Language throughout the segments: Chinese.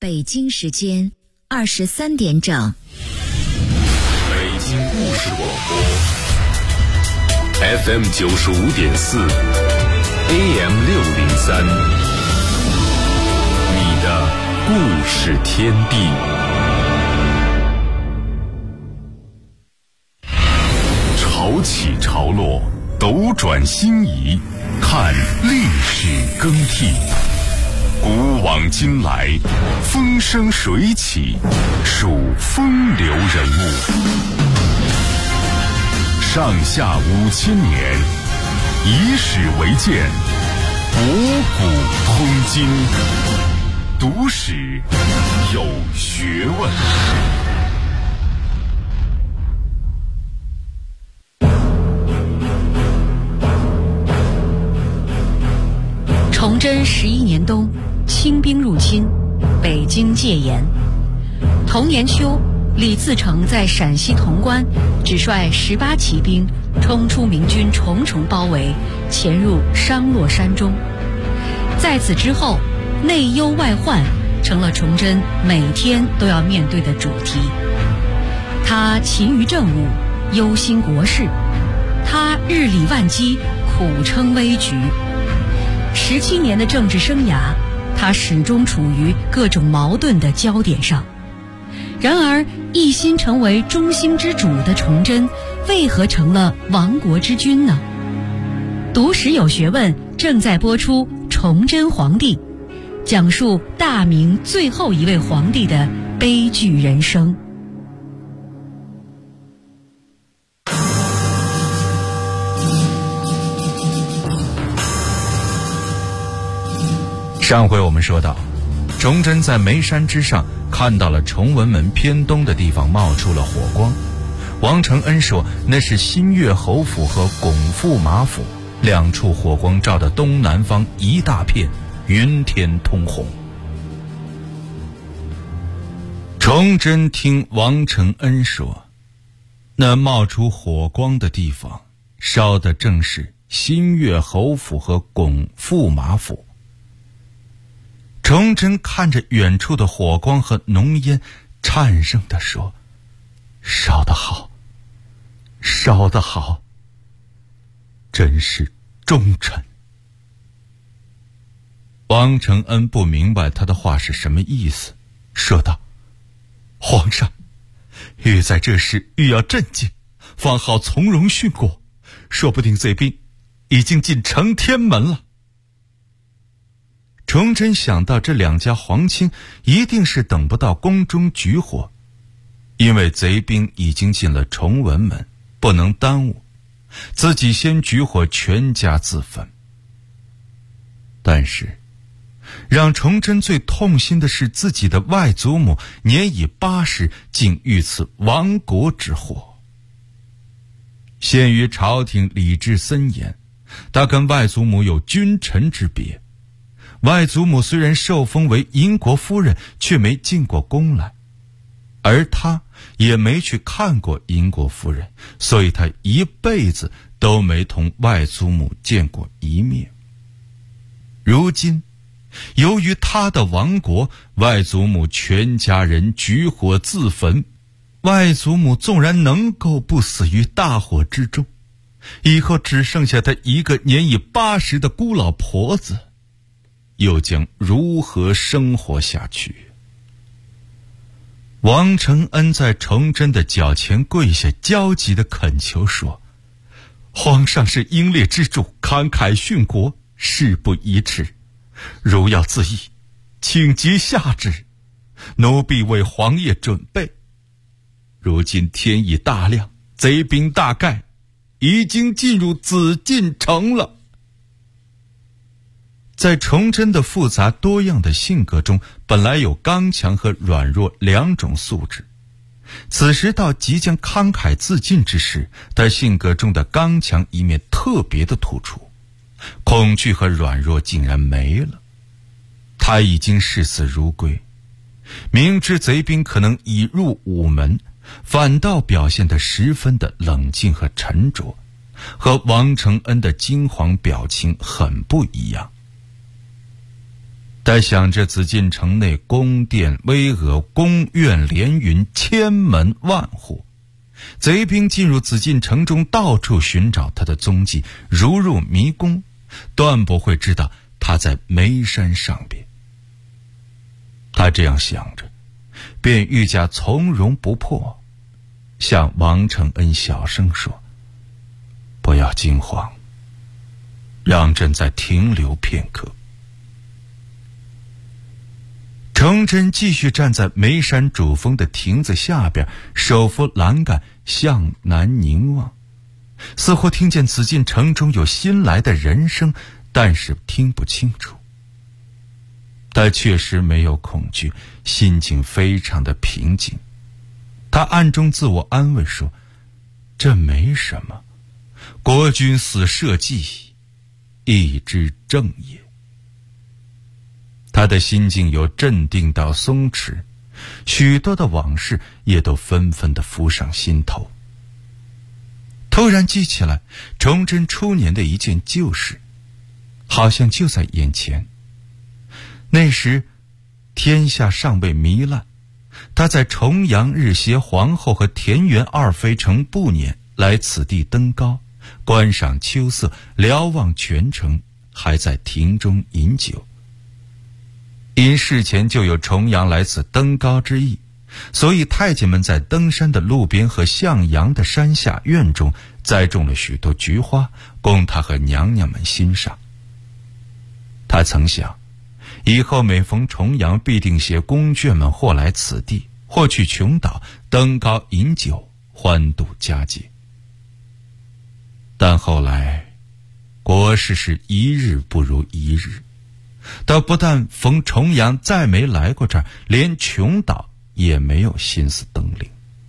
北京时间23点整。 北京故事广播 FM 95.4 AM 603，你的故事天地。潮起潮落，斗转星移，看历史更替。古往今来，风生水起，数风流人物。上下5000年，以史为鉴，博古通今，读史有学问。 崇祯11年冬，清兵入侵，北京戒严。同年秋，李自成在陕西潼关只率18骑兵冲出明军重重包围，潜入商洛山中。在此之后，内忧外患成了崇祯每天都要面对的主题。他勤于政务，忧心国事；他日理万机，苦撑危局。17年的政治生涯，他始终处于各种矛盾的焦点上。然而，一心成为中兴之主的崇祯，为何成了亡国之君呢？读史有学问正在播出《崇祯皇帝》，讲述大明最后一位皇帝的悲剧人生。 上回我们说到，崇祯在眉山之上看到了崇文门偏东的地方冒出了火光。王承恩说那是新月侯府和拱腹马府，两处火光照得东南方一大片云天通红。崇祯听王承恩说，那冒出火光的地方烧的正是新月侯府和拱腹马府。崇祯看着远处的火光和浓烟，颤声地说：“烧得好，烧得好，真是忠臣。”王承恩不明白他的话是什么意思，说道：“皇上，欲在这时欲要镇静，方好从容殉国，说不定贼兵已经进承天门了。”崇祯想到这两家皇亲一定是等不到宫中举火，因为贼兵已经进了崇文门，不能耽误，自己先举火，全家自焚。但是让崇祯最痛心的是，自己的外祖母年已80，竟遇此亡国之祸。鉴于朝廷礼制森严，他跟外祖母有君臣之别。外祖母虽然受封为银国夫人，却没进过宫来，而他也没去看过银国夫人，所以他一辈子都没同外祖母见过一面。如今由于他的亡国，外祖母全家人举火自焚，外祖母纵然能够不死于大火之中，以后只剩下他一个年已80的孤老婆子，又将如何生活下去？王承恩在崇祯的脚前跪下，焦急地恳求说：“皇上是英烈之主，慷慨殉国，事不宜迟。如要自缢，请即下旨，奴婢为皇爷准备。如今天已大亮，贼兵大概已经进入紫禁城了。”在崇祯的复杂多样的性格中，本来有刚强和软弱两种素质。此时到即将慷慨自尽之时，他性格中的刚强一面特别的突出，恐惧和软弱竟然没了。他已经视死如归，明知贼兵可能已入午门，反倒表现得十分的冷静和沉着，和王承恩的惊惶表情很不一样。 但想着紫禁城内宫殿巍峨，宫苑连云，千门万户，贼兵进入紫禁城中，到处寻找他的踪迹，如入迷宫，断不会知道他在眉山上边。他这样想着，便愈加从容不迫，向王承恩小声说：“不要惊慌，让朕再停留片刻。”崇祯继续站在眉山主峰的亭子下边，手扶栏杆向南凝望，似乎听见紫禁城中有新来的人声，但是听不清楚。他确实没有恐惧，心情非常的平静。他暗中自我安慰说：“这没什么，国君死社稷，亦之正也。”他的心境由镇定到松弛，许多的往事也都纷纷地浮上心头。突然记起来崇祯初年的一件旧事，好像就在眼前。那时天下尚未糜烂，他在重阳日携皇后和田园二妃乘步辇来此地登高，观赏秋色，瞭望全城，还在亭中饮酒。因事前就有重阳来此登高之意，所以太监们在登山的路边和向阳的山下院中栽种了许多菊花，供他和娘娘们欣赏。他曾想，以后每逢重阳，必定携宫眷们或来此地，或去琼岛登高饮酒，欢度佳节。但后来国事是一日不如一日，他不但逢重阳再没来过这儿，连琼岛也没有心思登临。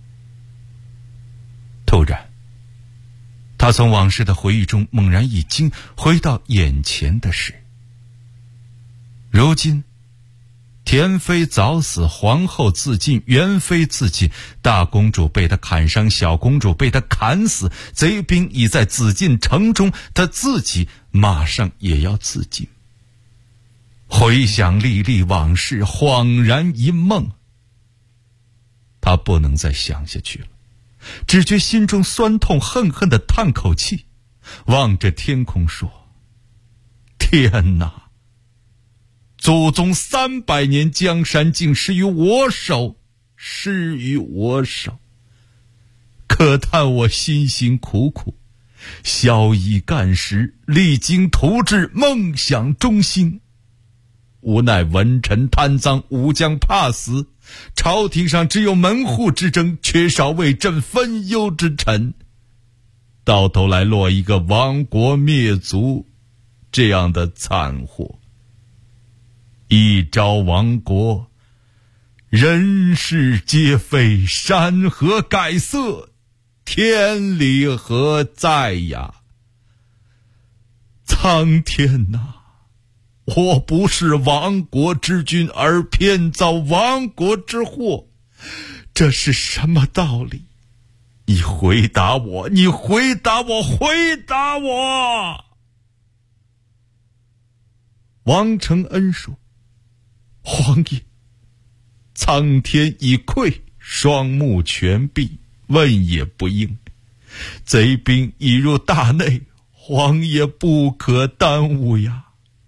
突然他从往事的回忆中猛然一惊，回到眼前的事。如今田妃早死，皇后自尽，元妃自尽，大公主被他砍伤，小公主被他砍死，贼兵已在紫禁城中，他自己马上也要自尽。回想历历往事，恍然一梦。他不能再想下去了，只觉心中酸痛，恨恨地叹口气，望着天空说：“天哪！祖宗300年江山竟失于我手，失于我手。可叹我辛辛苦苦，宵以干时，励精图治，梦想中心。无奈文臣贪赃，武将怕死，朝廷上只有门户之争，缺少为朕分忧之臣。到头来落一个亡国灭族这样的惨祸。一朝亡国，人事皆废，山河改色，天理何在呀？苍天哪！我不是亡国之君，而偏遭亡国之祸，这是什么道理？你回答我，你回答我，回答我！”王承恩说：“皇爷，苍天已愧，双目全闭，问也不应。贼兵已入大内，皇爷不可耽误呀。”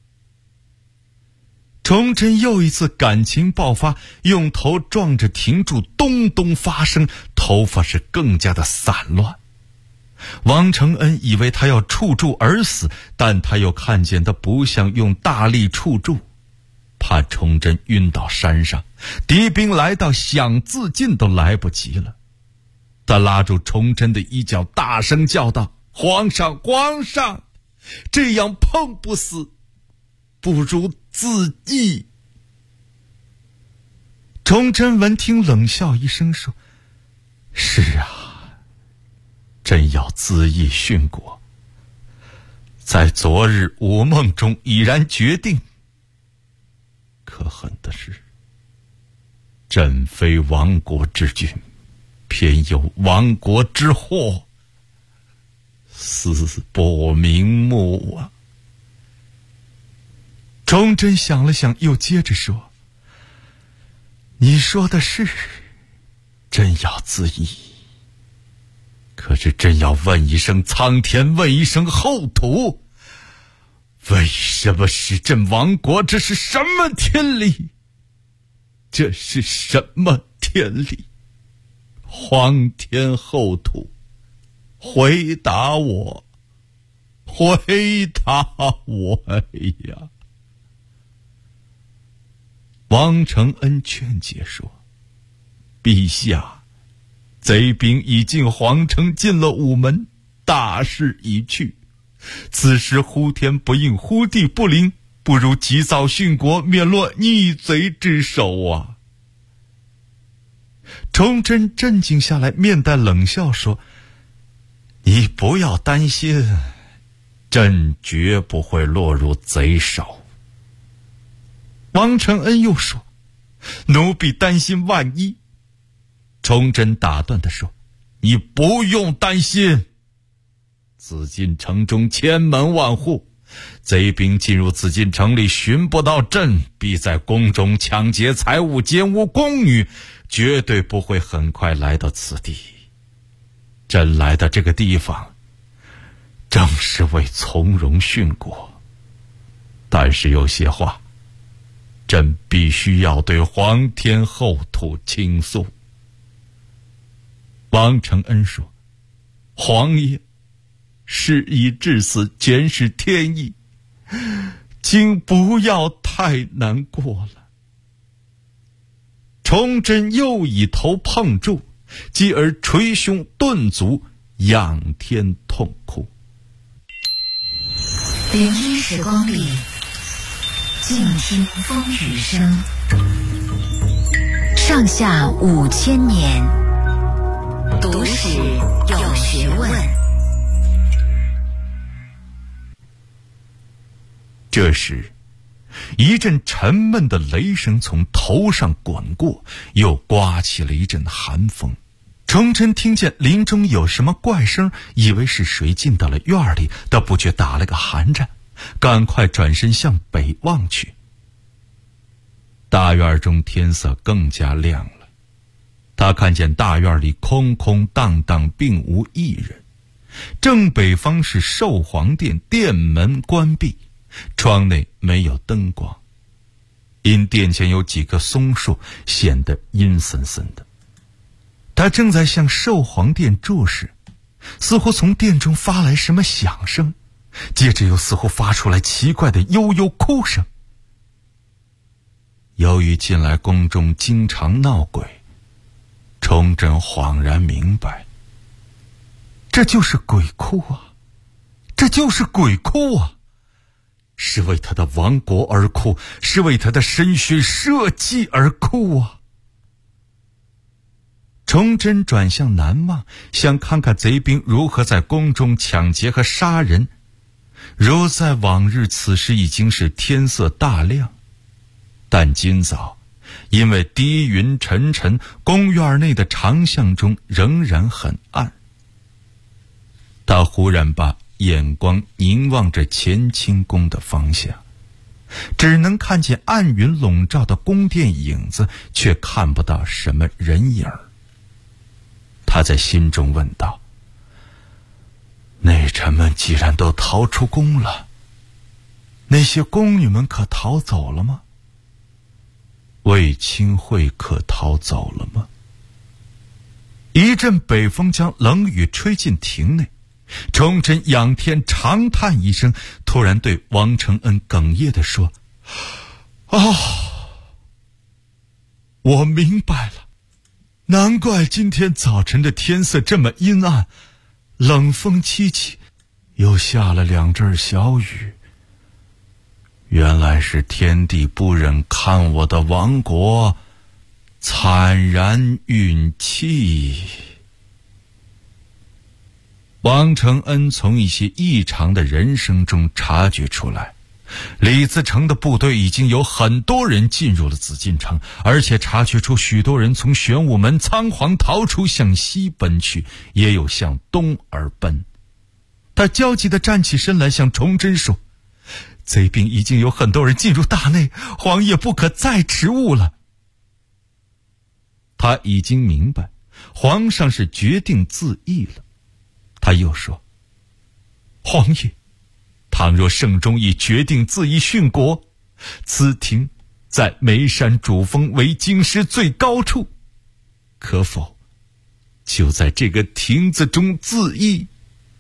崇祯又一次感情爆发，用头撞着亭柱，咚咚发声，头发是更加的散乱。王承恩以为他要触柱而死，但他又看见他不像用大力触柱，怕崇祯晕倒山上，敌兵来到想自尽都来不及了。他拉住崇祯的衣角，大声叫道：“皇上，皇上，这样碰不死，不如自缢。”崇祯闻听冷笑一声说：“是啊，朕要自缢殉国，在昨日午梦中已然决定。可恨的是，朕非亡国之君，偏有亡国之祸，死不瞑目啊！” 崇祯想了想，又接着说：“你说的是，朕要自缢。可是朕要问一声苍天，问一声后土，为什么使朕亡国？这是什么天理？这是什么天理？皇天后土，回答我，回答我呀！”王承恩劝解说：“陛下，贼兵已进皇城，进了午门，大势已去。此时呼天不应，呼地不灵，不如及早殉国，免落逆贼之手啊！”崇祯镇静下来，面带冷笑说：“你不要担心，朕绝不会落入贼手。”王承恩又说：“奴婢担心万一。”崇祯打断他说：“你不用担心，紫禁城中千门万户，贼兵进入紫禁城里，寻不到朕，必在宫中抢劫财物，奸污宫女，绝对不会很快来到此地。朕来到这个地方，正是为从容殉国。但是有些话，朕必须要对皇天后土倾诉。”王承恩说：“皇爷，事已至此，全是天意，请不要太难过了。”崇祯又以头碰柱，继而捶胸顿足，仰天痛哭。 聆听时光里，静听风雨声。上下5000年，读史有学问。 这时，一阵沉闷的雷声从头上滚过，又刮起了一阵寒风。崇祯听见林中有什么怪声，以为是谁进到了院里，他不觉打了个寒颤，赶快转身向北望去。大院中天色更加亮了，他看见大院里空空荡荡，并无一人。正北方是寿皇殿，殿门关闭，窗内没有灯光，因殿前有几棵松树，显得阴森森的。他正在向寿皇殿注视，似乎从殿中发来什么响声，接着又似乎发出来奇怪的悠悠哭声。由于近来宫中经常闹鬼，崇祯恍然明白，这就是鬼哭啊，这就是鬼哭啊，是为他的亡国而哭，是为他的身血社稷而哭啊。崇祯转向南望，想看看贼兵如何在宫中抢劫和杀人。如在往日，此时已经是天色大亮，但今早因为低云沉沉，宫院内的长巷中仍然很暗。他忽然把眼光凝望着乾清宫的方向，只能看见暗云笼罩的宫殿影子，却看不到什么人影。他在心中问道：内臣们既然都逃出宫了，那些宫女们可逃走了吗？卫青会可逃走了吗？一阵北风将冷雨吹进庭内，崇祯仰天长叹一声，突然对王承恩哽咽地说：我明白了，难怪今天早晨的天色这么阴暗，冷风凄凄，又下了2阵小雨。原来是天地不忍看我的亡国，惨然运气。王承恩从一些异常的人声中察觉出来，李自成的部队已经有很多人进入了紫禁城，而且察觉出许多人从玄武门仓皇逃出，向西奔去，也有向东而奔。他焦急地站起身来，向崇祯说： 贼兵已经有很多人进入大内，皇爷不可再迟误了。他已经明白皇上是决定自缢了。他又说，皇爷，倘若圣忠已决定自缢殉国，此庭在眉山主峰为京师最高处，可否就在这个亭子中自缢？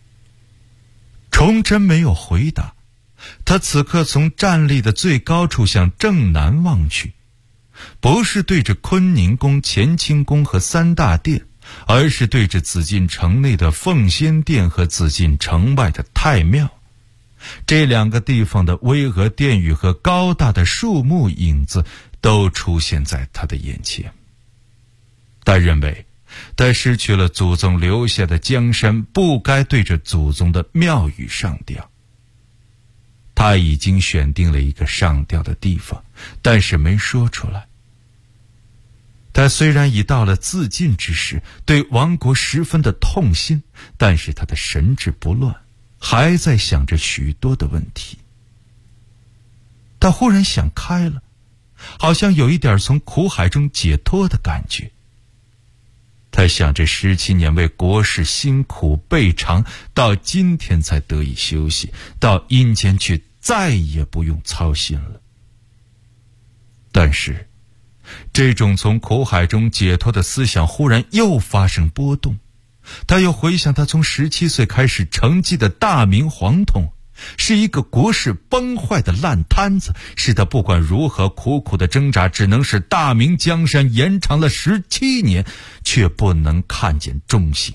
崇祯没有回答，他此刻从站立的最高处向正南望去，不是对着坤宁宫、乾清宫和三大殿，而是对着紫禁城内的奉先殿和紫禁城外的太庙。这两个地方的巍峨殿宇和高大的树木影子都出现在他的眼前。他认为他失去了祖宗留下的江山，不该对着祖宗的庙宇上吊。他已经选定了一个上吊的地方，但是没说出来。他虽然已到了自尽之时，对亡国十分的痛心，但是他的神志不乱，还在想着许多的问题。他忽然想开了，好像有一点从苦海中解脱的感觉。他想着17年为国事辛苦备尝，到今天才得以休息，到阴间去再也不用操心了。但是这种从苦海中解脱的思想忽然又发生波动。他又回想他从17岁开始承继的大明皇统，是一个国事崩坏的烂摊子，是他不管如何苦苦的挣扎，只能使大明江山延长了17年，却不能看见中兴。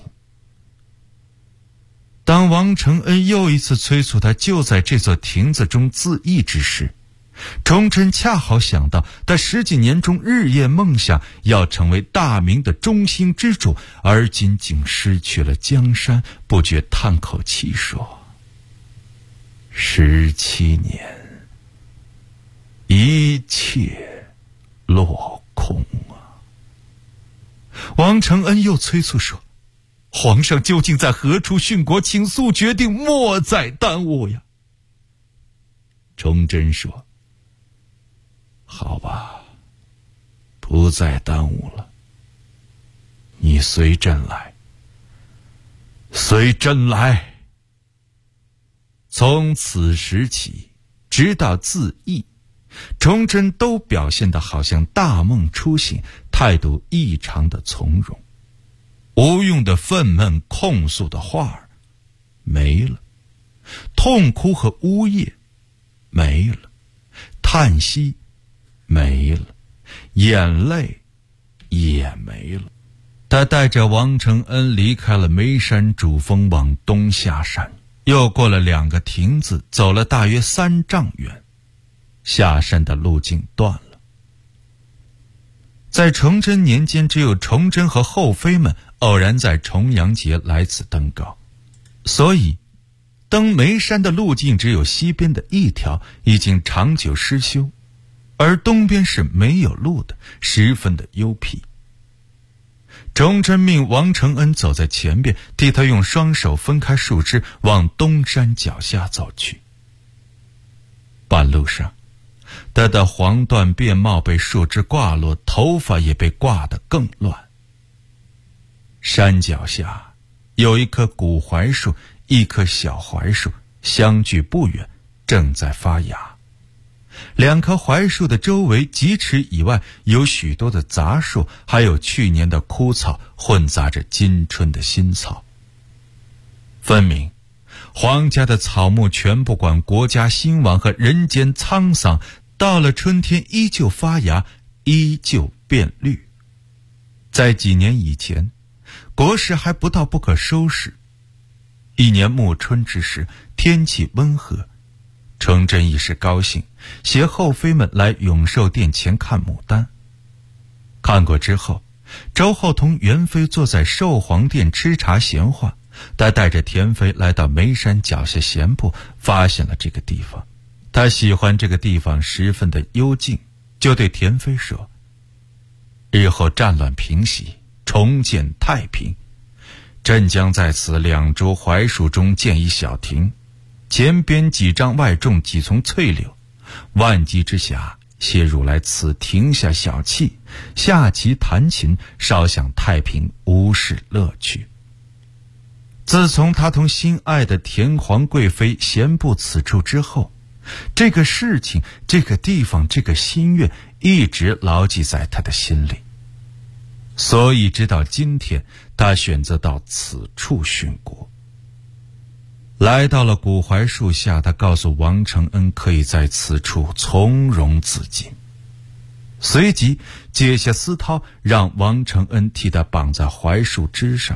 当王承恩又一次催促他就在这座亭子中自缢之时，崇祯恰好想到他10几年中日夜梦想要成为大明的中兴之主，而今竟失去了江山，不觉叹口气说：17年，一切落空啊！王承恩又催促说：“皇上究竟在何处殉国？请速决定，莫再耽误呀！”崇祯说：“好吧，不再耽误了。你随朕来，随朕来。”从此时起，直到自缢，崇祯都表现得好像大梦初醒，态度异常的从容。无用的愤懑控诉的话儿没了，痛哭和呜咽没了，叹息没了，眼泪也没了。他带着王承恩离开了眉山主峰，往东下山，又过了2个亭子，走了大约3丈远，下山的路径断了。在崇祯年间，只有崇祯和后妃们偶然在重阳节来此登高，所以登眉山的路径只有西边的一条，已经长久失修，而东边是没有路的，十分的幽僻。崇祯命王承恩走在前边，替他用双手分开树枝，往东山脚下走去。半路上，他的黄缎便帽被树枝挂落，头发也被挂得更乱。山脚下有一棵古槐树，一棵小槐树，相距不远，正在发芽。2棵槐树的周围几尺以外有许多的杂树，还有去年的枯草，混杂着今春的新草。分明皇家的草木全不管国家兴亡和人间沧桑，到了春天依旧发芽，依旧变绿。在几年以前，国事还不到不可收拾。一年暮春之时，天气温和，崇祯一时高兴，携后妃们来永寿殿前看牡丹。看过之后，周后同元妃坐在寿皇殿吃茶闲话，他带着田妃来到眉山脚下闲步，发现了这个地方。他喜欢这个地方十分的幽静，就对田妃说：“日后战乱平息，重见太平，朕将在此2株槐树中建一小亭， 前边几丈外种几丛翠柳，万机之下谢汝来此停下小憩，下棋弹琴，稍享太平无事乐趣。自从他同心爱的田皇贵妃闲步此处之后，这个事情，这个地方，这个心愿一直牢记在他的心里。所以直到今天，他选择到此处寻国。来到了古槐树下，他告诉王承恩可以在此处从容自尽，随即解下丝绦，让王承恩替他绑在槐树枝上。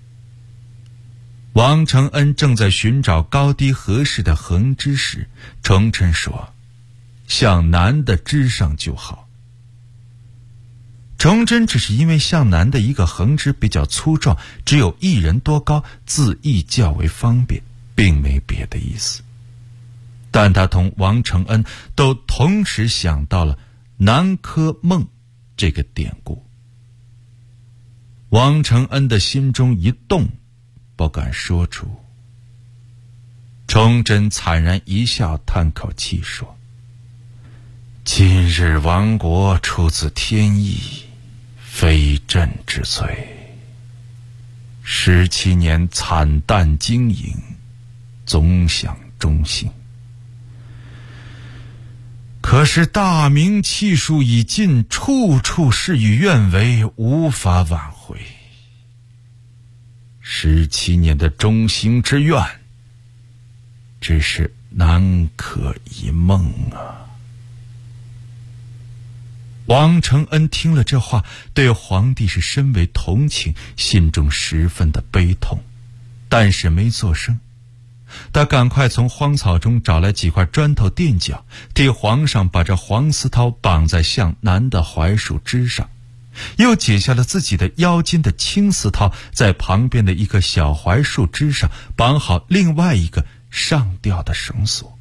王承恩正在寻找高低合适的横枝时，崇祯说：“向南的枝上就好。”崇祯只是因为向南的一个横枝比较粗壮，只有一人多高，字义较为方便，并没别的意思。但他同王承恩都同时想到了南柯梦这个典故。王承恩的心中一动，不敢说出。崇祯惨然一笑，叹口气说：“今日亡国出自天意，非朕之罪。17年惨淡经营，总想忠心。可是大明气数已尽，处处事与愿违，无法挽回。17年的忠心之愿，只是南柯一梦啊。”王承恩听了这话，对皇帝是深为同情，心中十分的悲痛，但是没作声。他赶快从荒草中找来几块砖头垫脚，替皇上把这黄丝绦绑在向南的槐树枝上，又解下了自己的腰间的青丝绦，在旁边的一棵小槐树枝上绑好另外一个上吊的绳索。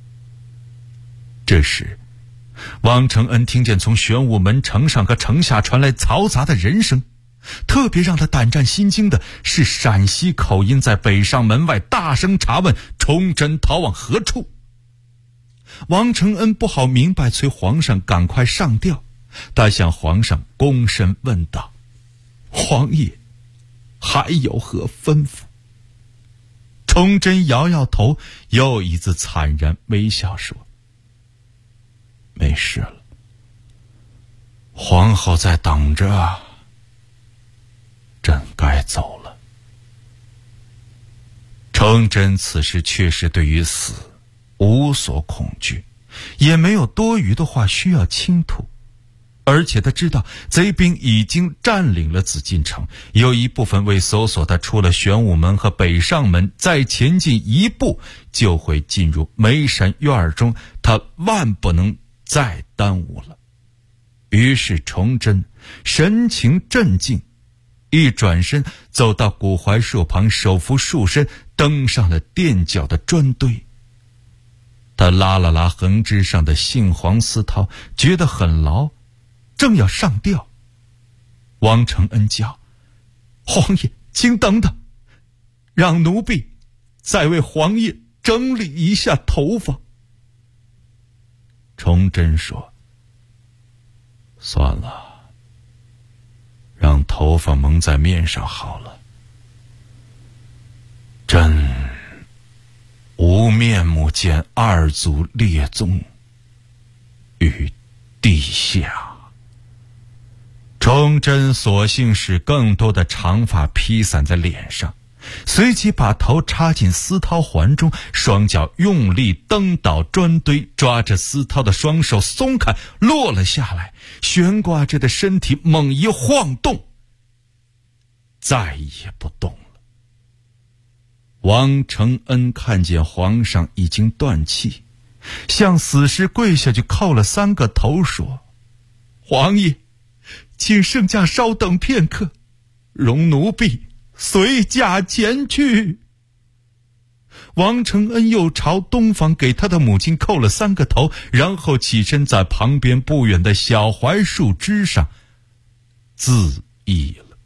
这时王承恩听见从玄武门城上和城下传来嘈杂的人声，特别让他胆战心惊的是陕西口音在北上门外大声查问崇祯逃往何处。王承恩不好明白，催皇上赶快上吊。他向皇上躬身问道：“皇爷，还有何吩咐？”崇祯摇摇头，又一次惨然微笑说：“没事了，皇后在等着，朕该走了。”崇祯此时确实对于死无所恐惧，也没有多余的话需要倾吐，而且他知道贼兵已经占领了紫禁城，有一部分为搜索他出了玄武门和北上门，再前进一步就会进入梅山院中，他万不能再耽误了。于是崇祯神情镇静，一转身走到古槐树旁，手扶树身，登上了垫脚的砖堆。他拉了拉横枝上的杏黄丝绦，觉得很牢，正要上吊。王承恩叫：“皇爷，请等等，让奴婢再为皇爷整理一下头发。”崇祯说：“算了，让头发蒙在面上好了。朕无面目见二祖列宗与地下。”崇祯索性使更多的长发披散在脸上，随即把头插进丝绦环中，双脚用力蹬倒砖堆，抓着丝绦的双手松开，落了下来，悬挂着的身体猛一晃动，再也不动了。王承恩看见皇上已经断气，向死尸跪下去叩了3个头，说：“皇爷，请圣驾稍等片刻，容奴婢随驾前去。”王承恩又朝东方给他的母亲叩了3个头，然后起身在旁边不远的小槐树枝上自缢了。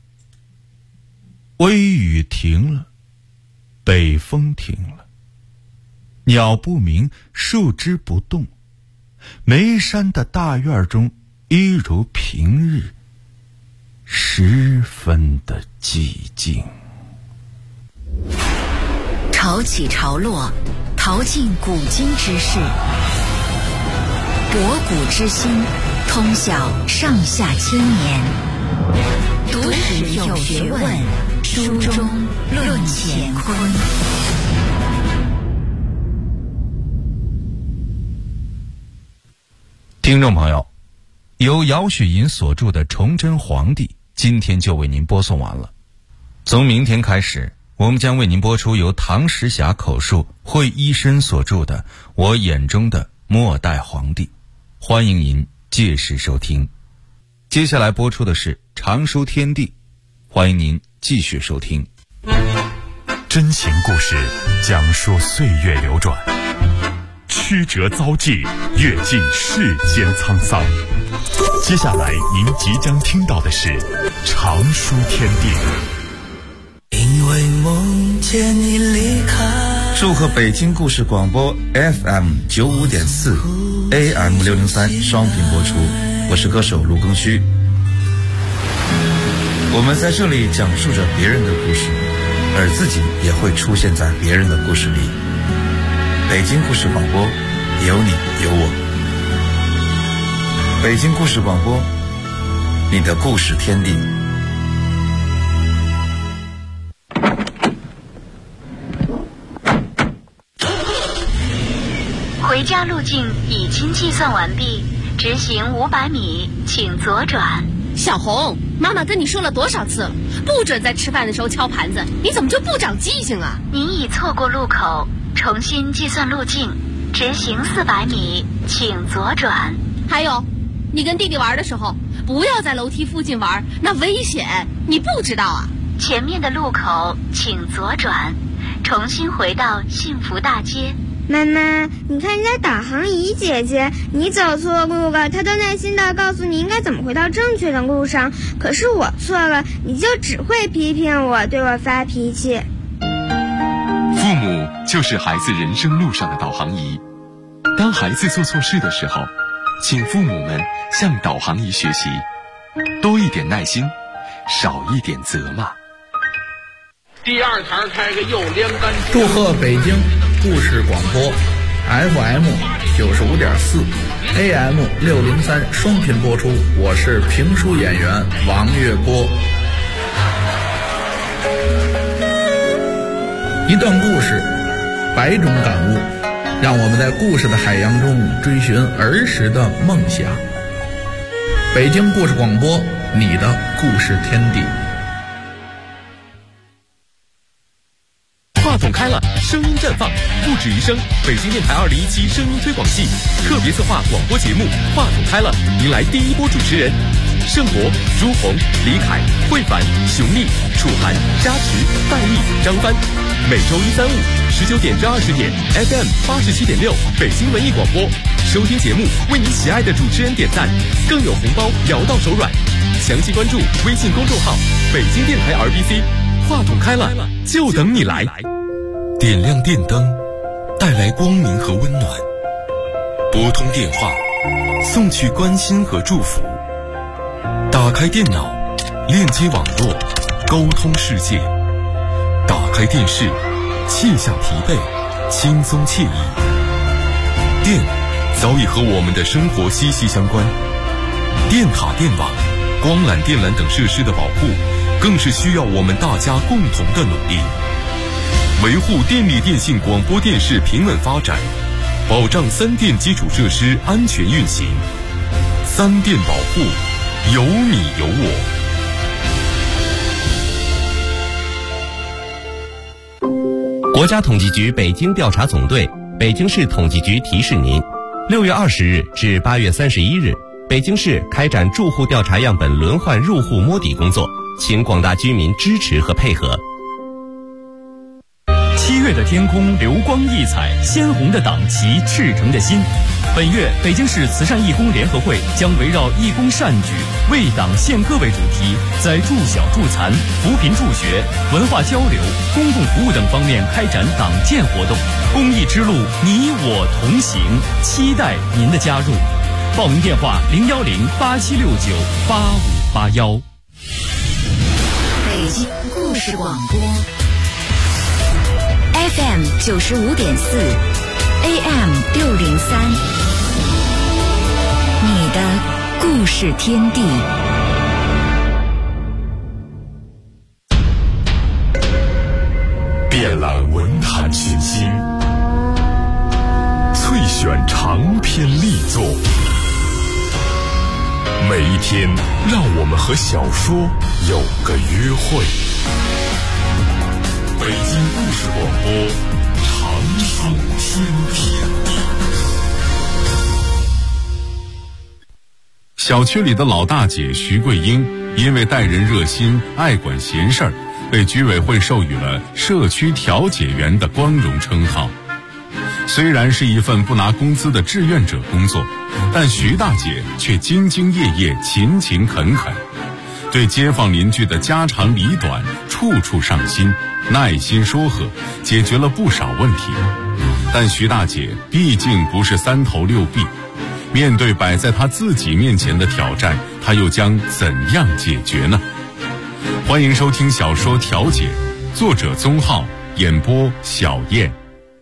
微雨停了，北风停了， 鸟不鸣，树枝不动，眉山的大院中一如平日，十分的寂静。 潮起潮落，淘尽古今之事，博古之心，通晓上下千年。读史有学问，书中论乾坤。 听众朋友，由姚雪银所著的《崇祯皇帝》今天就为您播送完了。从明天开始，我们将为您播出由唐时霞口述、惠医生所著的《我眼中的末代皇帝》，欢迎您届时收听。接下来播出的是《常书天地》，欢迎您继续收听。 真情故事讲述岁月流转，曲折遭际，阅尽世间沧桑。接下来您即将听到的是《常书天地》。 因为梦见你离开。 祝贺北京故事广播 FM 95.4 AM 603双频播出，我是歌手卢庚戌。我们在这里讲述着别人的故事，而自己也会出现在别人的故事里。北京故事广播，有你有我。北京故事广播，你的故事天地。 回家路径已经计算完毕，直行500米，请左转。 小红，妈妈跟你说了多少次了，不准在吃饭的时候敲盘子，你怎么就不长记性啊？ 您已错过路口，重新计算路径，直行400米，请左转。 还有，你跟弟弟玩的时候，不要在楼梯附近玩，那危险，你不知道啊？ 前面的路口请左转，重新回到幸福大街。 妈妈，你看人家导航仪姐姐，你走错路了，她都耐心地告诉你应该怎么回到正确的路上。可是我错了，你就只会批评我，对我发脾气。 父母就是孩子人生路上的导航仪。当孩子做错事的时候，请父母们向导航仪学习，多一点耐心，少一点责骂。 第二台开个右连杆。 祝贺北京故事广播 FM 95.4 AM 603双频播出，我是评书演员王月波。一段故事，100种感悟，让我们在故事的海洋中追寻儿时的梦想。北京故事广播，你的故事天地。 话筒开了，声音绽放，不止一声。北京电台2017声音推广季特别策划广播节目《话筒开了》，迎来第一波主持人盛博、朱红、李凯、慧凡、熊丽、楚涵、沙池、戴丽、张帆。每周1、3、5 19点至20点 FM 87.6北京文艺广播。收听节目，为你喜爱的主持人点赞，更有红包摇到手软。详细关注微信公众号北京电台 RBC。话筒开了，就等你来。点亮电灯，带来光明和温暖；拨通电话，送去关心和祝福；打开电脑，链接网络，沟通世界；打开电视，卸下疲惫，轻松惬意。电早已和我们的生活息息相关，电塔、电网、光缆、电缆等设施的保护，更是需要我们大家共同的努力。维护电力电信广播电视平稳发展，保障3电基础设施安全运行。3电保护，有你有我。 国家统计局北京调查总队、北京市统计局提示您：6月20日至8月31日，北京市开展住户调查样本轮换入户摸底工作，请广大居民支持和配合。 7月的天空流光溢彩，鲜红的党旗，赤诚的心。 本月，北京市慈善义工联合会将围绕义工善举、为党献歌为主题，在助小助残、扶贫助学、文化交流、公共服务等方面开展党建活动。公益之路，你我同行，期待您的加入。报名电话：010-8769-8581。 北京故事广播 FM 95.4 AM 603，你的故事天地。 遍览文坛群星，萃选长篇力作。每一天，让我们和小说有个约会。北京故事广播，长寿天地。 小区里的老大姐徐桂英，因为待人热心、爱管闲事儿，被居委会授予了社区调解员的光荣称号。虽然是一份不拿工资的志愿者工作，但徐大姐却兢兢业业、勤勤恳恳，对街坊邻居的家长里短处处上心，耐心说和，解决了不少问题。但徐大姐毕竟不是三头六臂，面对摆在她自己面前的挑战，她又将怎样解决呢？欢迎收听小说《调解》，作者宗浩，演播小燕。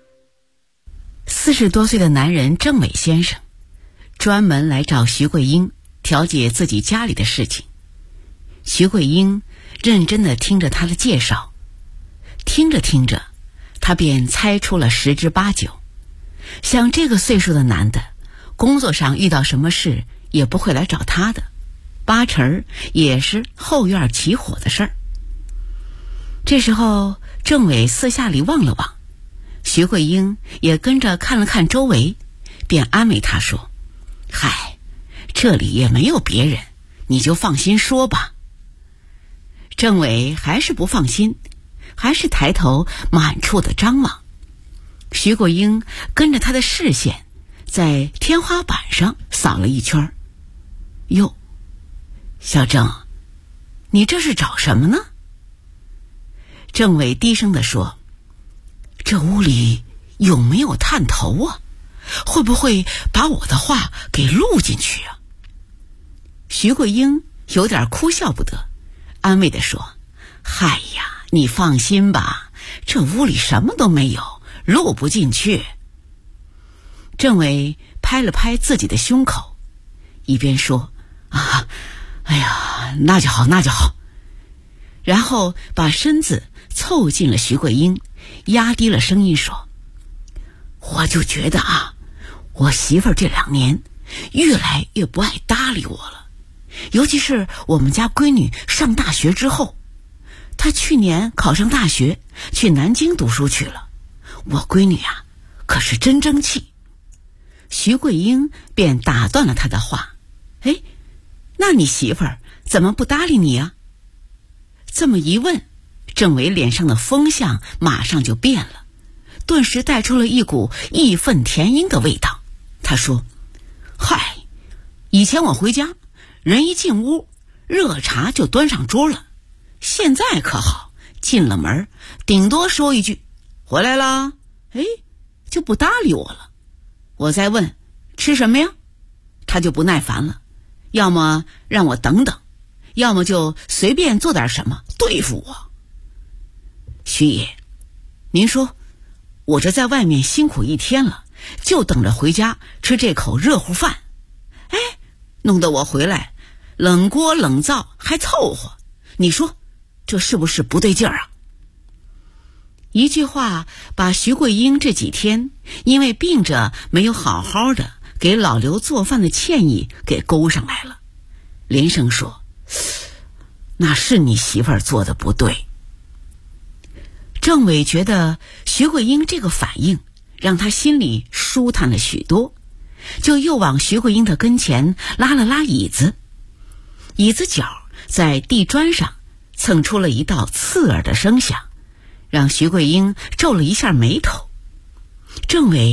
40多岁的男人郑伟先生专门来找徐桂英调解自己家里的事情。徐桂英认真地听着他的介绍，听着听着，他便猜出了10之8九。像这个岁数的男的，工作上遇到什么事也不会来找他的，8成也是后院起火的事儿。这时候郑伟四下里望了望，徐桂英也跟着看了看周围，便安慰他说：嗨，这里也没有别人，你就放心说吧。郑伟还是不放心，还是抬头满处的张望。徐桂英跟着他的视线在天花板上扫了一圈。哟，小郑，你这是找什么呢？郑伟低声地说：这屋里有没有探头啊？会不会把我的话给录进去啊？徐桂英有点哭笑不得，安慰地说：嗨呀，你放心吧，这屋里什么都没有，录不进去。郑伟拍了拍自己的胸口，一边说：哎呀，那就好，那就好。然后把身子凑近了徐桂英，压低了声音说：我就觉得我媳妇儿这2年越来越不爱搭理我了，尤其是我们家闺女上大学之后，她去年考上大学，去南京读书去了。我闺女可是真争气。徐桂英便打断了她的话：那你媳妇儿怎么不搭理你啊？这么一问，郑伟脸上的风向马上就变了，顿时带出了一股义愤填膺的味道。他说：嗨，以前我回家，人一进屋，热茶就端上桌了，现在可好，进了门顶多说一句回来啦，就不搭理我了。我再问吃什么呀，他就不耐烦了，要么让我等等，要么就随便做点什么对付我。徐爷，您说我这在外面辛苦一天了，就等着回家吃这口热乎饭，弄得我回来冷锅冷灶还凑合，你说这是不是不对劲儿啊？一句话把徐桂英这几天因为病着没有好好的给老刘做饭的歉意给勾上来了，连声说：那是你媳妇儿做的不对。郑伟觉得徐桂英这个反应让他心里舒坦了许多，就又往徐桂英的跟前拉了拉椅子，椅子角在地砖上蹭出了一道刺耳的声响，让徐桂英皱了一下眉头。郑伟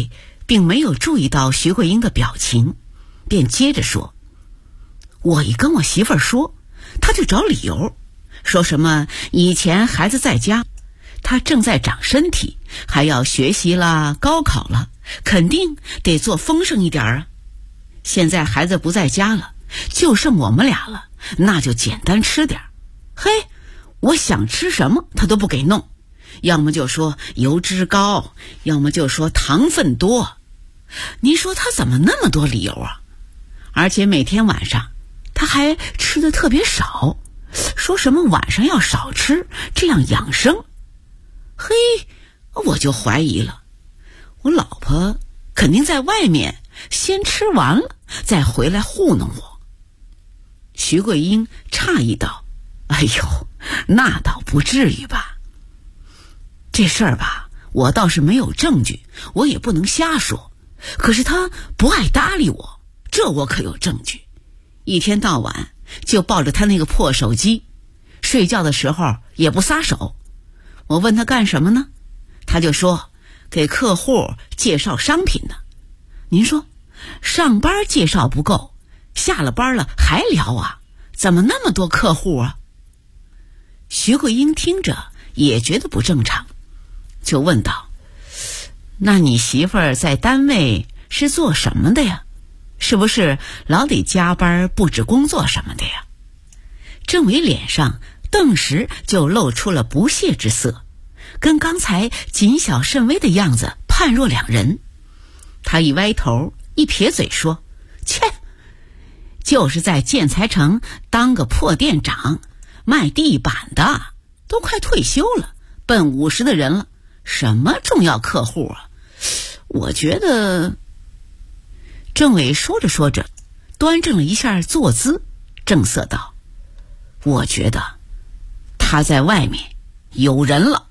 并没有注意到徐桂英的表情，便接着说：我一跟我媳妇儿说，她就找理由，说什么以前孩子在家，她正在长身体，还要学习啦，高考了，肯定得做丰盛一点啊。现在孩子不在家了，就剩我们俩了，那就简单吃点。嘿，我想吃什么她都不给弄，要么就说油脂高，要么就说糖分多。您说她怎么那么多理由啊？而且每天晚上她还吃得特别少，说什么晚上要少吃，这样养生。嘿，我就怀疑了，我老婆肯定在外面先吃完了再回来糊弄我。徐桂英诧异道：哎呦，那倒不至于吧。这事儿吧，我倒是没有证据，我也不能瞎说，可是他不爱搭理我，这我可有证据。一天到晚就抱着他那个破手机，睡觉的时候也不撒手。我问他干什么呢，他就说给客户介绍商品呢。您说上班介绍不够，下了班了还聊啊？怎么那么多客户啊？徐桂英听着也觉得不正常，就问道：那你媳妇儿在单位是做什么的呀？是不是老得加班布置工作什么的呀？郑伟脸上顿时就露出了不屑之色，跟刚才谨小慎微的样子判若两人。他一歪头一撇嘴说：切，就是在建材城当个破店长，卖地板的，都快退休了，奔50的人了，什么重要客户啊？我觉得。郑伟说着说着端正了一下坐姿，正色道：我觉得他在外面有人了。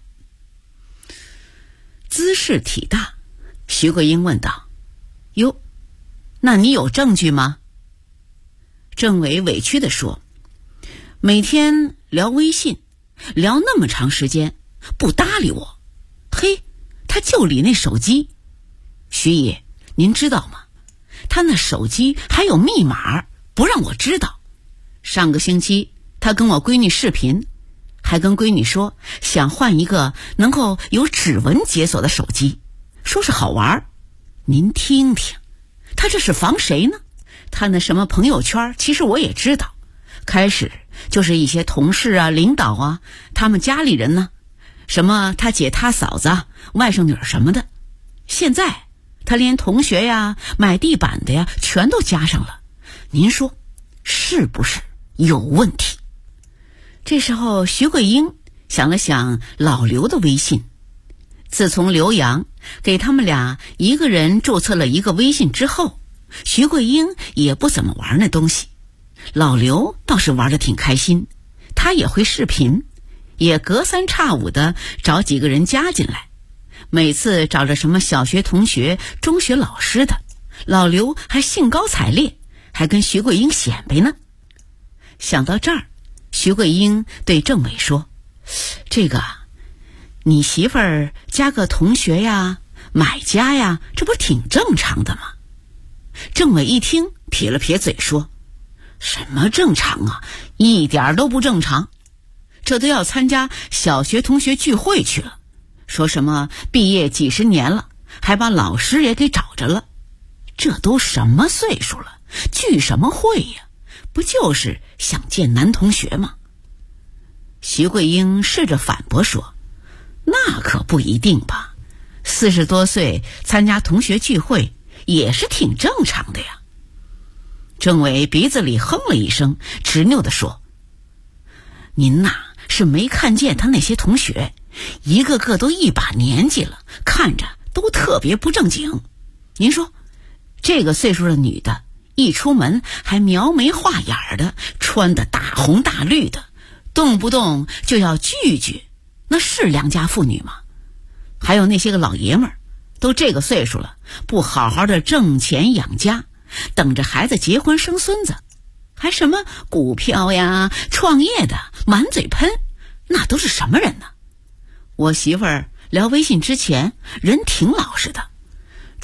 姿势体大，徐桂英问道：哟，那你有证据吗？郑伟委屈地说：每天聊微信，聊那么长时间，不搭理我。嘿，他就理那手机。徐爷，您知道吗？他那手机还有密码，不让我知道。上个星期他跟我闺女视频，还跟闺女说想换一个能够有指纹解锁的手机，说是好玩。您听听，他这是防谁呢？他那什么朋友圈，其实我也知道，开始就是一些同事啊、领导啊，他们家里人呢，什么他姐他嫂子啊、外甥女什么的，现在他连同学呀、买地板的呀全都加上了。您说是不是有问题？这时候徐桂英想了想老刘的微信，自从刘洋给他们俩一个人注册了一个微信之后，徐桂英也不怎么玩那东西。老刘倒是玩得挺开心，他也会视频，也隔三差五的找几个人加进来，每次找着什么小学同学、中学老师的，老刘还兴高采烈，还跟徐桂英显摆呢。想到这儿，徐桂英对郑伟说：这个你媳妇儿加个同学呀、买家呀，这不挺正常的吗？郑伟一听撇了撇嘴说：什么正常啊，一点都不正常，这都要参加小学同学聚会去了，说什么毕业几十年了，还把老师也给找着了，这都什么岁数了，聚什么会呀？不就是想见男同学吗？徐桂英试着反驳说：那可不一定吧，40多岁参加同学聚会也是挺正常的呀。郑伟鼻子里哼了一声，执拗地说：您呐，是没看见他那些同学，一个个都一把年纪了，看着都特别不正经。您说这个岁数的女的一出门还描眉画眼的，穿的大红大绿的，动不动就要聚聚，那是良家妇女吗？还有那些个老爷们儿，都这个岁数了，不好好的挣钱养家，等着孩子结婚生孙子，还什么股票呀、创业的，满嘴喷，那都是什么人呢？我媳妇儿聊微信之前人挺老实的，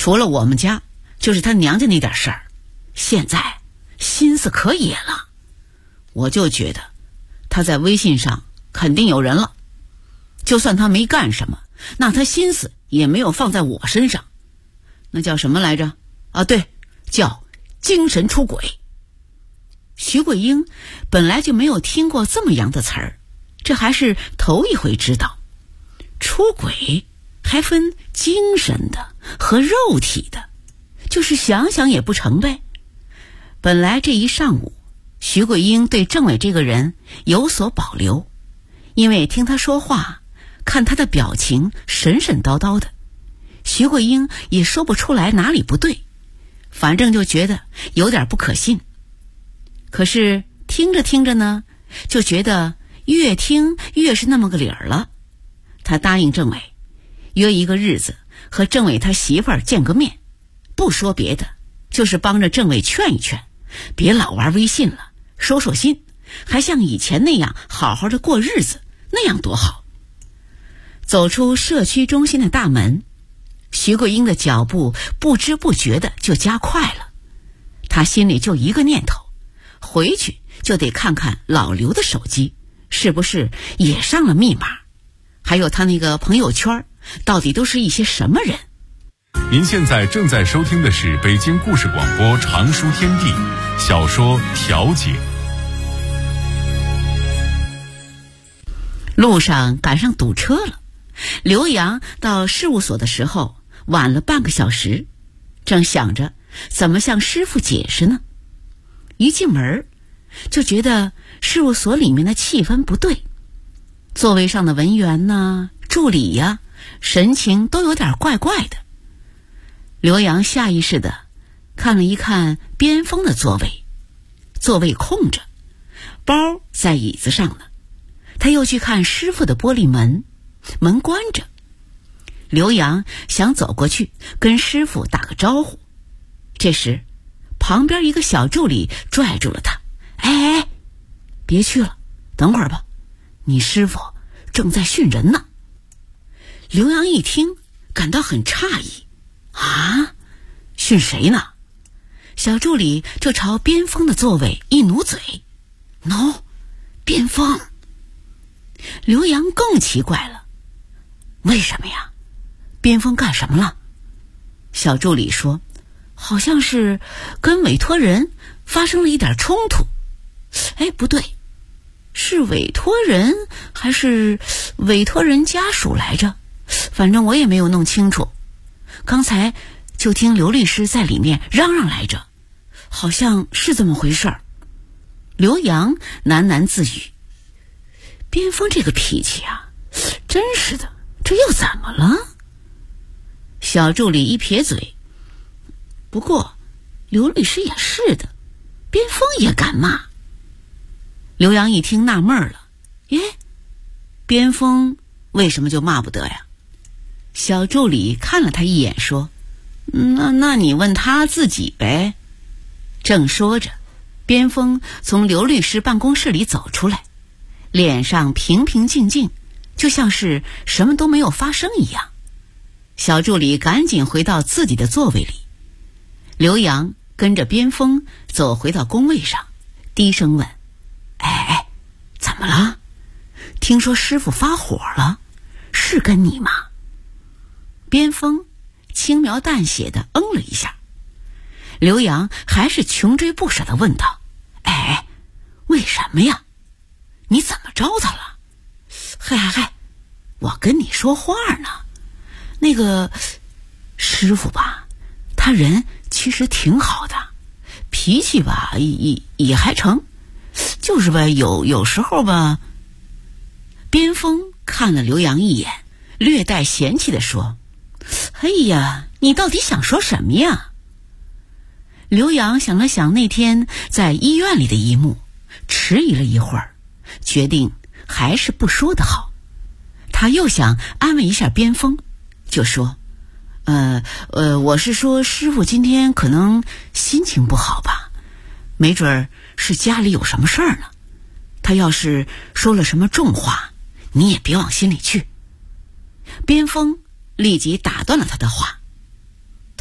除了我们家，就是他娘家那点事儿，现在心思可野了。我就觉得他在微信上肯定有人了，就算他没干什么，那他心思也没有放在我身上。那叫什么来着？啊，对，叫精神出轨。徐桂英本来就没有听过这么洋的词儿，这还是头一回知道。出轨还分精神的和肉体的，就是想想也不成呗。本来这一上午，徐桂英对政委这个人有所保留，因为听他说话，看他的表情神神叨叨的，徐桂英也说不出来哪里不对，反正就觉得有点不可信。可是听着听着呢，就觉得越听越是那么个理儿了。他答应政委约一个日子和政委他媳妇儿见个面，不说别的，就是帮着政委劝一劝，别老玩微信了，收收心，还像以前那样好好的过日子，那样多好。走出社区中心的大门，徐桂英的脚步不知不觉的就加快了。她心里就一个念头，回去就得看看老刘的手机是不是也上了密码，还有他那个朋友圈到底都是一些什么人。 您现在正在收听的是北京故事广播常书天地小说《调解》。 路上赶上堵车了，刘洋到事务所的时候晚了半个小时，正想着怎么向师傅解释呢，一进门就觉得事务所里面的气氛不对，座位上的文员呐、助理呀，神情都有点怪怪的。刘洋下意识地看了一看边锋的座位，座位空着，包在椅子上呢。他又去看师傅的玻璃门，门关着。刘洋想走过去跟师傅打个招呼，这时旁边一个小助理拽住了他，哎，别去了，等会儿吧，你师傅正在训人呢。刘洋一听感到很诧异，啊，训谁呢？小助理就朝边锋的座位一努嘴， no， 边锋。刘洋更奇怪了，为什么呀？边锋干什么了？小助理说，好像是跟委托人发生了一点冲突。哎，不对，是委托人还是委托人家属来着？反正我也没有弄清楚，刚才就听刘律师在里面嚷嚷来着，好像是这么回事儿。刘洋喃喃自语，边锋这个脾气啊，真是的，这又怎么了？小助理一撇嘴，不过刘律师也是的，边锋也敢骂。刘洋一听纳闷了，耶，边锋为什么就骂不得呀？小助理看了他一眼说，那你问他自己呗。正说着，边锋从刘律师办公室里走出来，脸上平平静静，就像是什么都没有发生一样。小助理赶紧回到自己的座位里，刘洋跟着边锋走回到工位上，低声问，哎，怎么了？听说师傅发火了，是跟你吗？边锋轻描淡写的嗯了一下。刘洋还是穷追不舍的问道，哎，为什么呀？你怎么着他了？嗨，我跟你说话呢。那个师傅吧，他人其实挺好的，脾气吧也还成，就是吧有时候吧。边锋看了刘洋一眼，略带嫌弃地说，哎呀，你到底想说什么呀？刘洋想了想那天在医院里的一幕，迟疑了一会儿，决定还是不说的好。他又想安慰一下边锋，就说，我是说师傅今天可能心情不好吧，没准是家里有什么事儿呢。他要是说了什么重话，你也别往心里去。边锋立即打断了他的话，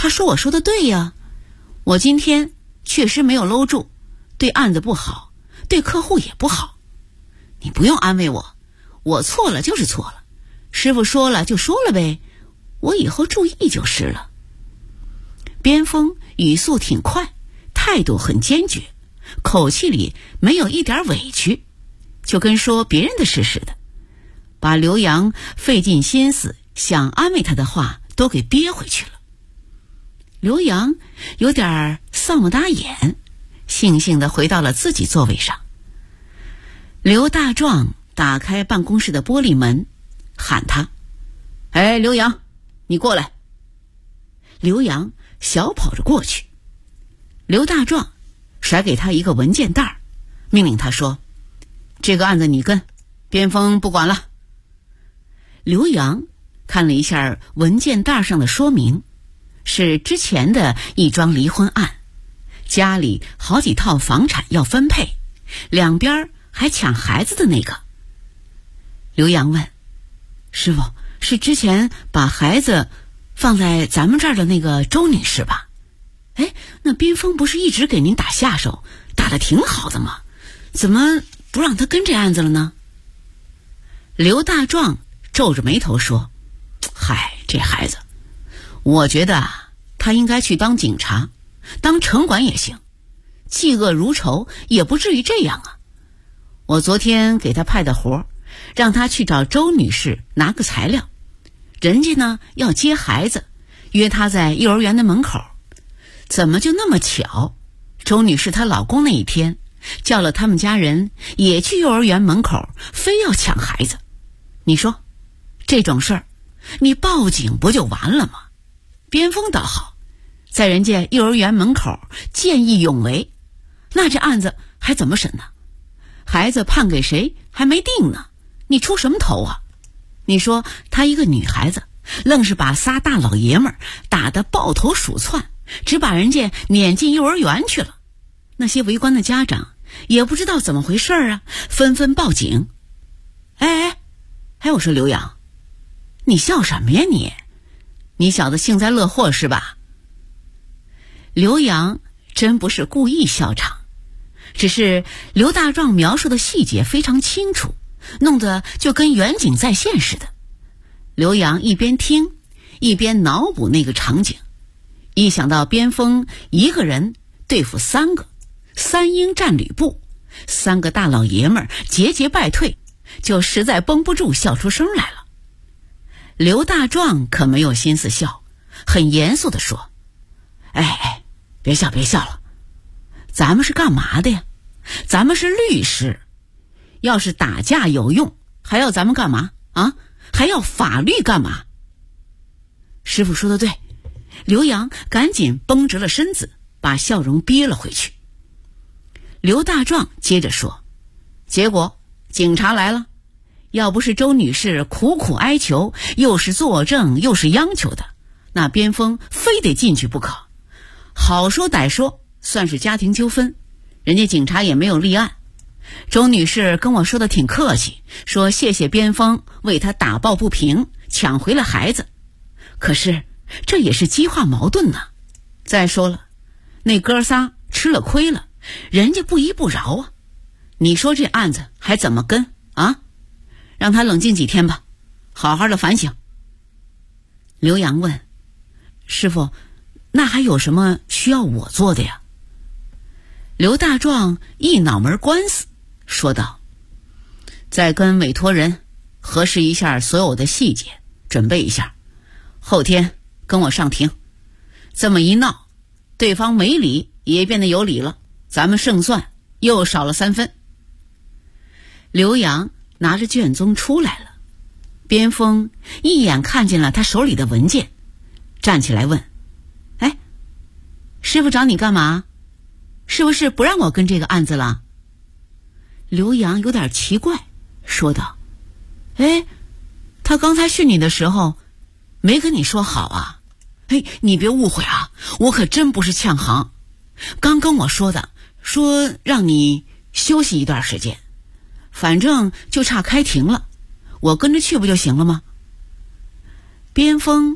他说我说的对呀，我今天确实没有搂住，对案子不好，对客户也不好。你不用安慰我，我错了就是错了，师傅说了就说了呗，我以后注意就是了。边锋语速挺快，态度很坚决，口气里没有一点委屈，就跟说别人的事似的，把刘洋费尽心思想安慰他的话都给憋回去了。刘洋有点丧不打眼，悻悻地回到了自己座位上。刘大壮打开办公室的玻璃门，喊他：哎，刘洋，你过来。刘洋小跑着过去，刘大壮甩给他一个文件袋，命令他说：这个案子你跟，边锋不管了。刘洋看了一下文件袋上的说明，是之前的一桩离婚案，家里好几套房产要分配，两边还抢孩子的那个。刘洋问：师傅，是之前把孩子放在咱们这儿的那个周女士吧？哎，那边锋不是一直给您打下手，打得挺好的吗？怎么不让他跟这案子了呢？刘大壮皱着眉头说：嗨，这孩子，我觉得他应该去当警察，当城管也行，嫉恶如仇也不至于这样啊。我昨天给他派的活，让他去找周女士拿个材料，人家呢要接孩子，约他在幼儿园的门口。怎么就那么巧，周女士她老公那一天叫了他们家人也去幼儿园门口，非要抢孩子。你说这种事儿你报警不就完了吗？边锋倒好，在人家幼儿园门口见义勇为，那这案子还怎么审呢？孩子判给谁还没定呢，你出什么头啊？你说她一个女孩子，愣是把仨大老爷们儿打得抱头鼠窜，只把人家撵进幼儿园去了。那些围观的家长也不知道怎么回事啊，纷纷报警。哎，我说刘洋，你笑什么呀你小子幸灾乐祸是吧？刘洋真不是故意笑场，只是刘大壮描述的细节非常清楚，弄得就跟远景再现似的。刘洋一边听一边脑补那个场景，一想到边锋一个人对付三个三英战吕布，三个大老爷们儿节节败退，就实在绷不住笑出声来了。刘大壮可没有心思笑，很严肃地说：哎，别笑了，咱们是干嘛的呀？咱们是律师，要是打架有用，还要咱们干嘛啊？还要法律干嘛？师傅说的对，刘洋赶紧绷直了身子，把笑容憋了回去。刘大壮接着说：结果警察来了，要不是周女士苦苦哀求，又是作证又是央求的，那边锋非得进去不可。好说歹说，算是家庭纠纷，人家警察也没有立案。周女士跟我说的挺客气，说谢谢边锋为她打抱不平，抢回了孩子。可是这也是激化矛盾呢。再说了，那哥仨吃了亏了，人家不依不饶啊。你说这案子还怎么跟啊？让他冷静几天吧，好好的反省。刘洋问：师傅，那还有什么需要我做的呀？刘大壮一脑门官司，说道：再跟委托人核实一下所有的细节，准备一下，后天跟我上庭。这么一闹，对方没理也变得有理了，咱们胜算又少了3分。刘洋拿着卷宗出来了，边锋一眼看见了他手里的文件，站起来问：哎，师傅找你干嘛？是不是不让我跟这个案子了？刘洋有点奇怪，说道：哎，他刚才训你的时候没跟你说好啊？哎，你别误会啊，我可真不是呛行，刚跟我说的，说让你休息一段时间，反正就差开庭了，我跟着去不就行了吗？边锋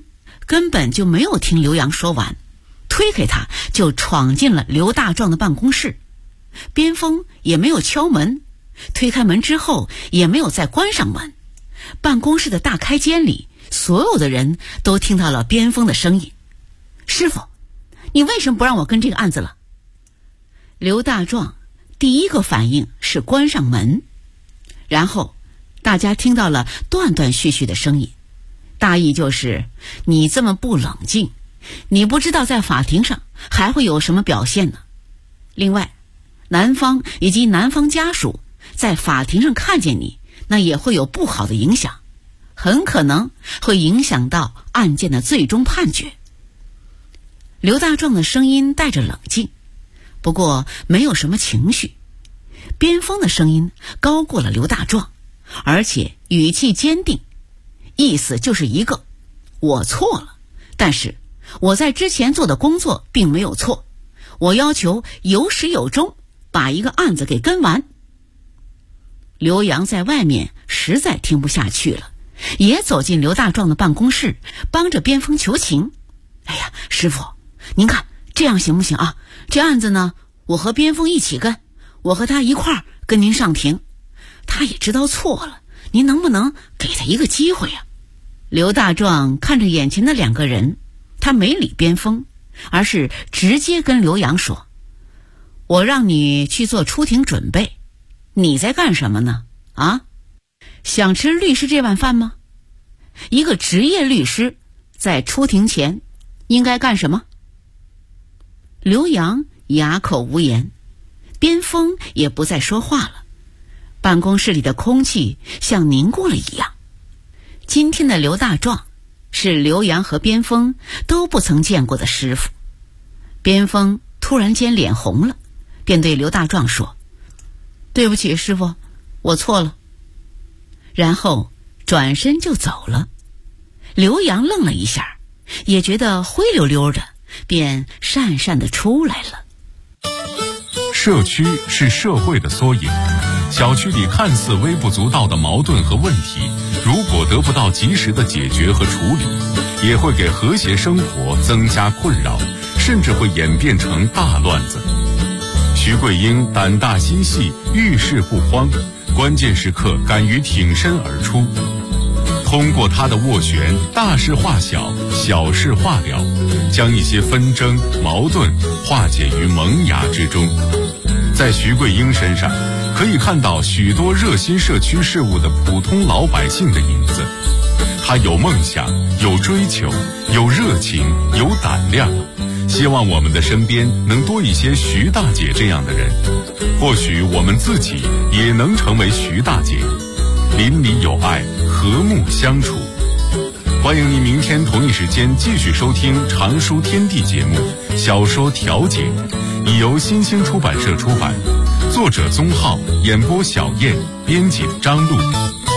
根本就没有听刘洋说完，推开他就闯进了刘大壮的办公室。边锋也没有敲门，推开门之后也没有再关上门。办公室的大开间里，所有的人都听到了边锋的声音：师傅，你为什么不让我跟这个案子了？刘大壮第一个反应是关上门，然后大家听到了断断续续的声音，大意就是你这么不冷静，你不知道在法庭上还会有什么表现呢。另外，男方以及男方家属在法庭上看见你，那也会有不好的影响，很可能会影响到案件的最终判决。刘大壮的声音带着冷静，不过没有什么情绪。边锋的声音高过了刘大壮，而且语气坚定，意思就是一个：我错了，但是我在之前做的工作并没有错，我要求有始有终，把一个案子给跟完。刘洋在外面实在听不下去了，也走进刘大壮的办公室，帮着边锋求情：哎呀，师傅，您看这样行不行啊？这案子呢，我和边锋一起跟，我和他一块儿跟您上庭，他也知道错了，您能不能给他一个机会啊？刘大壮看着眼前的两个人，他没理边锋，而是直接跟刘洋说：我让你去做出庭准备，你在干什么呢？啊？想吃律师这碗饭吗？一个职业律师在出庭前应该干什么？刘洋哑口无言，边锋也不再说话了。办公室里的空气像凝固了一样。今天的刘大壮是刘洋和边锋都不曾见过的师傅。边锋突然间脸红了，便对刘大壮说：对不起师傅，我错了。然后转身就走了。刘洋愣了一下，也觉得灰溜溜的，便讪讪地出来了。 社区是社会的缩影，小区里看似微不足道的矛盾和问题，如果得不到及时的解决和处理，也会给和谐生活增加困扰，甚至会演变成大乱子。徐桂英胆大心细，遇事不慌，关键时刻敢于挺身而出。通过他的斡旋，大事化小，小事化了，将一些纷争矛盾化解于萌芽之中。在徐桂英身上可以看到许多热心社区事务的普通老百姓的影子。他有梦想，有追求，有热情，有胆量，希望我们的身边能多一些徐大姐这样的人，或许我们自己也能成为徐大姐，邻里有爱，和睦相处。欢迎您明天同一时间继续收听《常书天地》节目《小说调解》，已由新兴出版社出版，作者宗浩，演播小燕，编辑张璐。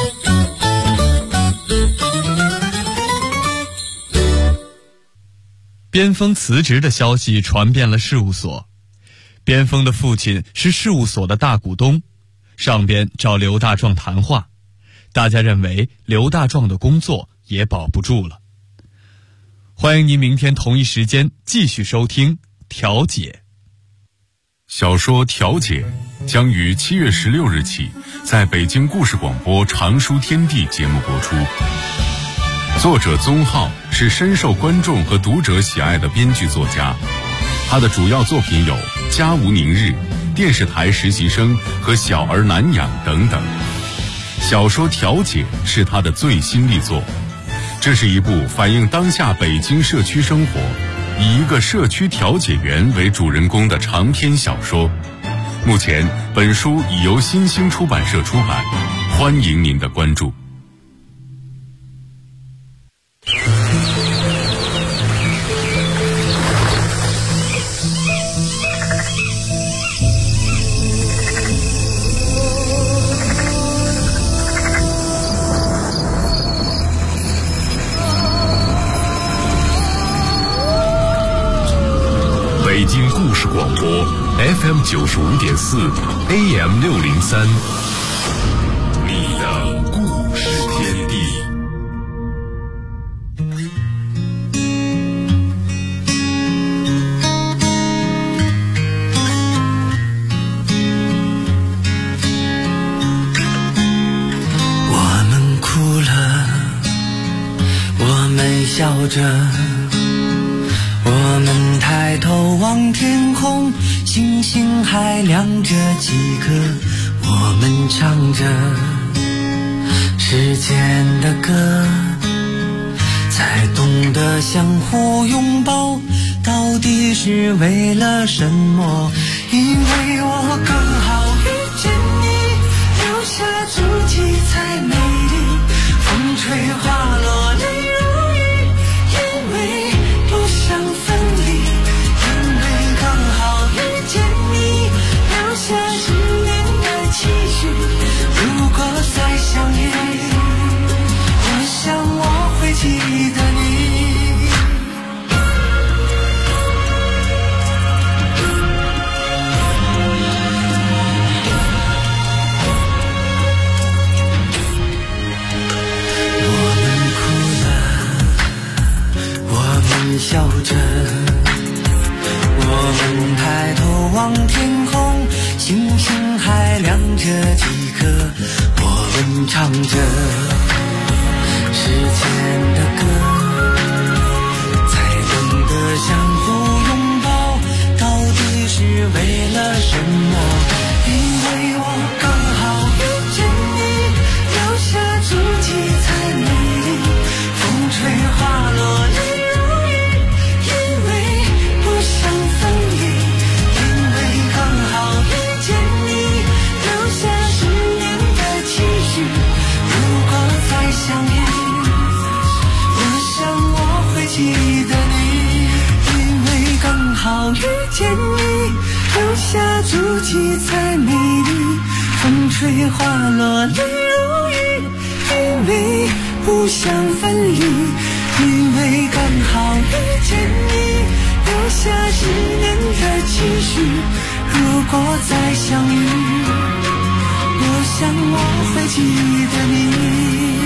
边锋辞职的消息传遍了事务所。边锋的父亲是事务所的大股东，上边找刘大壮谈话，大家认为刘大壮的工作也保不住了。欢迎您明天同一时间继续收听《调解》。 小说《调解》将于7月16日起在北京故事广播《常书天地》节目播出。作者宗浩是深受观众和读者喜爱的编剧作家，他的主要作品有《家无宁日》、电视台实习生和小儿难养等等。小说《调解》是他的最新力作，这是一部反映当下北京社区生活，以一个社区调解员为主人公的长篇小说。目前本书已由新兴出版社出版，欢迎您的关注。 北京故事广播 FM 95.4 AM 603，你的故事天地。 着，我们抬头望天空，星星还亮着几颗，我们唱着时间的歌，才懂得相互拥抱到底是为了什么。因为我刚好遇见你，留下足迹才美丽，风吹花落泪如雨，因为不想分离。因为刚好遇见你，留下10年的期许，如果再相遇，我想我会记得你。笑着，我们抬头望天空，星星还亮着几颗，我们唱着时间的歌，才懂得相互拥抱到底是为了什么。因为我刚好遇见你，留下足迹才美丽，风吹花落泪相遇，我想我会记得你。因为刚好遇见你，留下足迹才美丽，风吹花落泪如雨，因为不想分离。因为刚好遇见你，留下10年的期许，如果再相遇，我想我会记得你。